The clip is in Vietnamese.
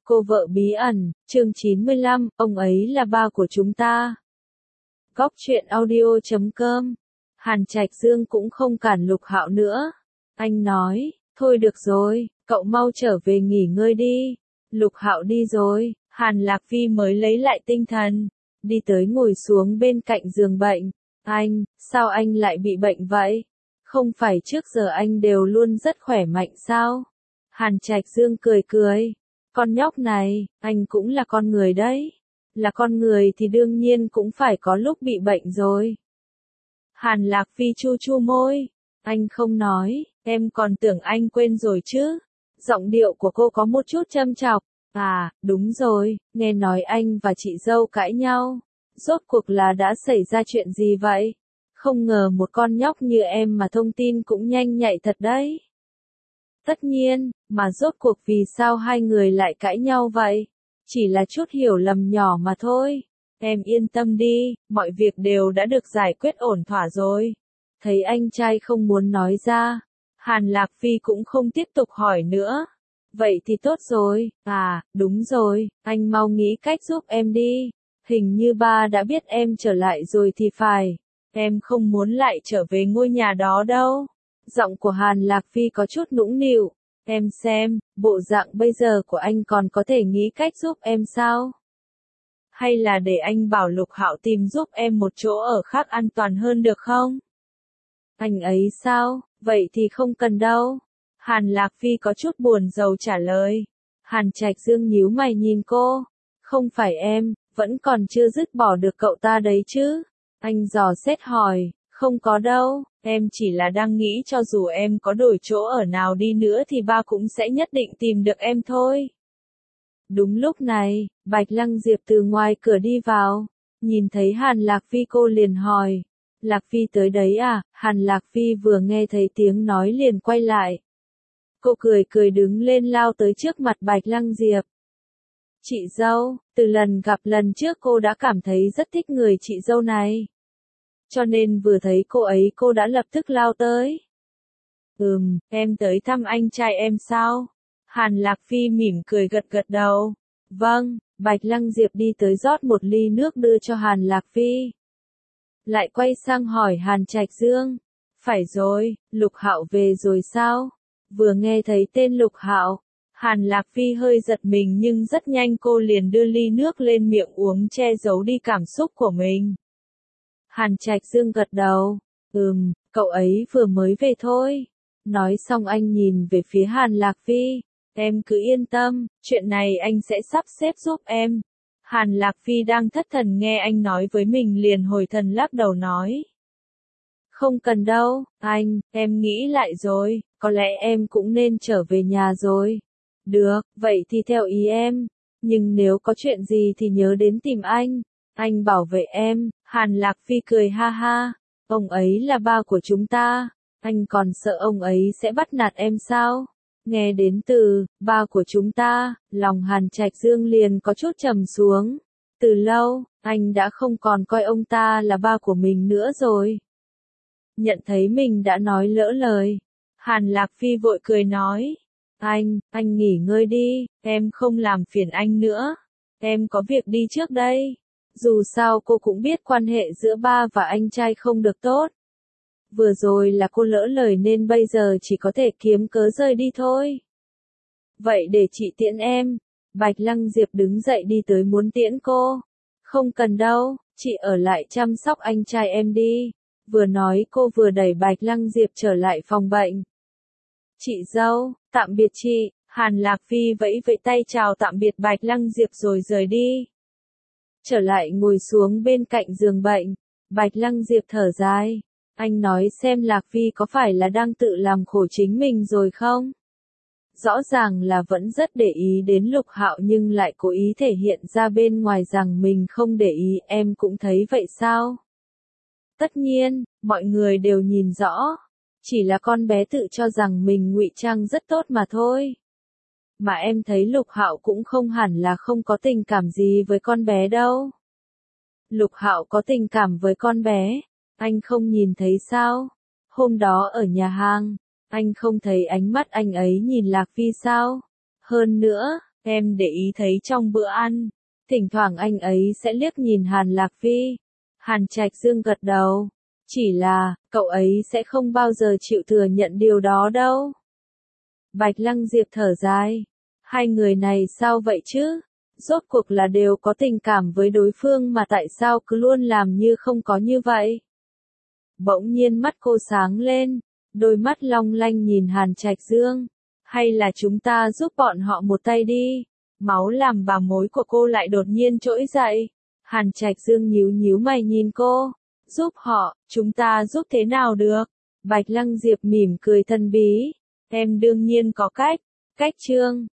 Cô vợ bí ẩn, chương 95, ông ấy là ba của chúng ta. Góc truyện audio.com. Hàn Trạch Dương cũng không cản Lục Hạo nữa. Anh nói, thôi được rồi, cậu mau trở về nghỉ ngơi đi. Lục Hạo đi rồi, Hàn Lạc Phi mới lấy lại tinh thần, đi tới ngồi xuống bên cạnh giường bệnh. Anh, sao anh lại bị bệnh vậy? Không phải trước giờ anh đều luôn rất khỏe mạnh sao? Hàn Trạch Dương cười cười. Con nhóc này, anh cũng là con người đấy. Là con người thì đương nhiên cũng phải có lúc bị bệnh rồi. Hàn Lạc Phi chu chu môi. Anh không nói, em còn tưởng anh quên rồi chứ. Giọng điệu của cô có một chút châm chọc. À, đúng rồi, nghe nói anh và chị dâu cãi nhau. Rốt cuộc là đã xảy ra chuyện gì vậy? Không ngờ một con nhóc như em mà thông tin cũng nhanh nhạy thật đấy. Tất nhiên, mà rốt cuộc vì sao hai người lại cãi nhau vậy? Chỉ là chút hiểu lầm nhỏ mà thôi. Em yên tâm đi, mọi việc đều đã được giải quyết ổn thỏa rồi. Thấy anh trai không muốn nói ra, Hàn Lạc Phi cũng không tiếp tục hỏi nữa. Vậy thì tốt rồi, à, đúng rồi, anh mau nghĩ cách giúp em đi. Hình như ba đã biết em trở lại rồi thì phải. Em không muốn lại trở về ngôi nhà đó đâu. Giọng của Hàn Lạc Phi có chút nũng nịu. Em xem, bộ dạng bây giờ của anh còn có thể nghĩ cách giúp em sao? Hay là để anh bảo Lục Hạo tìm giúp em một chỗ ở khác an toàn hơn được không? Anh ấy sao? Vậy thì không cần đâu. Hàn Lạc Phi có chút buồn rầu trả lời. Hàn Trạch Dương nhíu mày nhìn cô. Không phải em, vẫn còn chưa dứt bỏ được cậu ta đấy chứ? Anh dò xét hỏi. Không có đâu, em chỉ là đang nghĩ cho dù em có đổi chỗ ở nào đi nữa thì ba cũng sẽ nhất định tìm được em thôi. Đúng lúc này, Bạch Lăng Diệp từ ngoài cửa đi vào, nhìn thấy Hàn Lạc Phi cô liền hỏi. Lạc Phi tới đấy à? Hàn Lạc Phi vừa nghe thấy tiếng nói liền quay lại. Cô cười cười đứng lên lao tới trước mặt Bạch Lăng Diệp. Chị dâu, từ lần gặp lần trước cô đã cảm thấy rất thích người chị dâu này. Cho nên vừa thấy cô ấy cô đã lập tức lao tới. Em tới thăm anh trai em sao? Hàn Lạc Phi mỉm cười gật gật đầu. Vâng, Bạch Lăng Diệp đi tới rót một ly nước đưa cho Hàn Lạc Phi. Lại quay sang hỏi Hàn Trạch Dương. Phải rồi, Lục Hạo về rồi sao? Vừa nghe thấy tên Lục Hạo, Hàn Lạc Phi hơi giật mình nhưng rất nhanh cô liền đưa ly nước lên miệng uống che giấu đi cảm xúc của mình. Hàn Trạch Dương gật đầu. Cậu ấy vừa mới về thôi. Nói xong anh nhìn về phía Hàn Lạc Phi. Em cứ yên tâm, chuyện này anh sẽ sắp xếp giúp em. Hàn Lạc Phi đang thất thần nghe anh nói với mình liền hồi thần lắc đầu nói. Không cần đâu, anh, em nghĩ lại rồi, có lẽ em cũng nên trở về nhà rồi. Được, vậy thì theo ý em. Nhưng nếu có chuyện gì thì nhớ đến tìm anh bảo vệ em. Hàn Lạc Phi cười ha ha. Ông ấy là ba của chúng ta. Anh còn sợ ông ấy sẽ bắt nạt em sao? Nghe đến từ ba của chúng ta, lòng Hàn Trạch Dương liền có chút trầm xuống. Từ lâu, anh đã không còn coi ông ta là ba của mình nữa rồi. Nhận thấy mình đã nói lỡ lời. Hàn Lạc Phi vội cười nói. Anh nghỉ ngơi đi, em không làm phiền anh nữa. Em có việc đi trước đây. Dù sao cô cũng biết quan hệ giữa ba và anh trai không được tốt. Vừa rồi là cô lỡ lời nên bây giờ chỉ có thể kiếm cớ rời đi thôi. Vậy để chị tiễn em. Bạch Lăng Diệp đứng dậy đi tới muốn tiễn cô. Không cần đâu, chị ở lại chăm sóc anh trai em đi. Vừa nói cô vừa đẩy Bạch Lăng Diệp trở lại phòng bệnh. Chị dâu, tạm biệt chị. Hàn Lạc Phi vẫy vẫy tay chào tạm biệt Bạch Lăng Diệp rồi rời đi. Trở lại ngồi xuống bên cạnh giường bệnh, Bạch Lăng Diệp thở dài. Anh nói xem Lạc Phi có phải là đang tự làm khổ chính mình rồi không? Rõ ràng là vẫn rất để ý đến Lục Hạo nhưng lại cố ý thể hiện ra bên ngoài rằng mình không để ý, em cũng thấy vậy sao? Tất nhiên, mọi người đều nhìn rõ. Chỉ là con bé tự cho rằng mình ngụy trang rất tốt mà thôi. Mà em thấy Lục Hạo cũng không hẳn là không có tình cảm gì với con bé đâu. Lục Hạo có tình cảm với con bé, anh không nhìn thấy sao? Hôm đó ở nhà hàng, anh không thấy ánh mắt anh ấy nhìn Lạc Phi sao? Hơn nữa, Em để ý thấy trong bữa ăn, thỉnh thoảng anh ấy sẽ liếc nhìn Hàn Lạc Phi. Hàn Trạch Dương gật đầu. Chỉ là, cậu ấy sẽ không bao giờ chịu thừa nhận điều đó đâu. Bạch Lăng Diệp thở dài. Hai người này sao vậy chứ? Rốt cuộc là đều có tình cảm với đối phương mà tại sao cứ luôn làm như không có như vậy? Bỗng nhiên mắt cô sáng lên, đôi mắt long lanh nhìn Hàn Trạch Dương. Hay là chúng ta giúp bọn họ một tay đi? Máu làm bà mối của cô lại đột nhiên trỗi dậy. Hàn Trạch Dương nhíu nhíu mày nhìn cô. Giúp họ, chúng ta giúp thế nào được? Bạch Lăng Diệp mỉm cười thân bí. Em đương nhiên có cách. Cách Trương.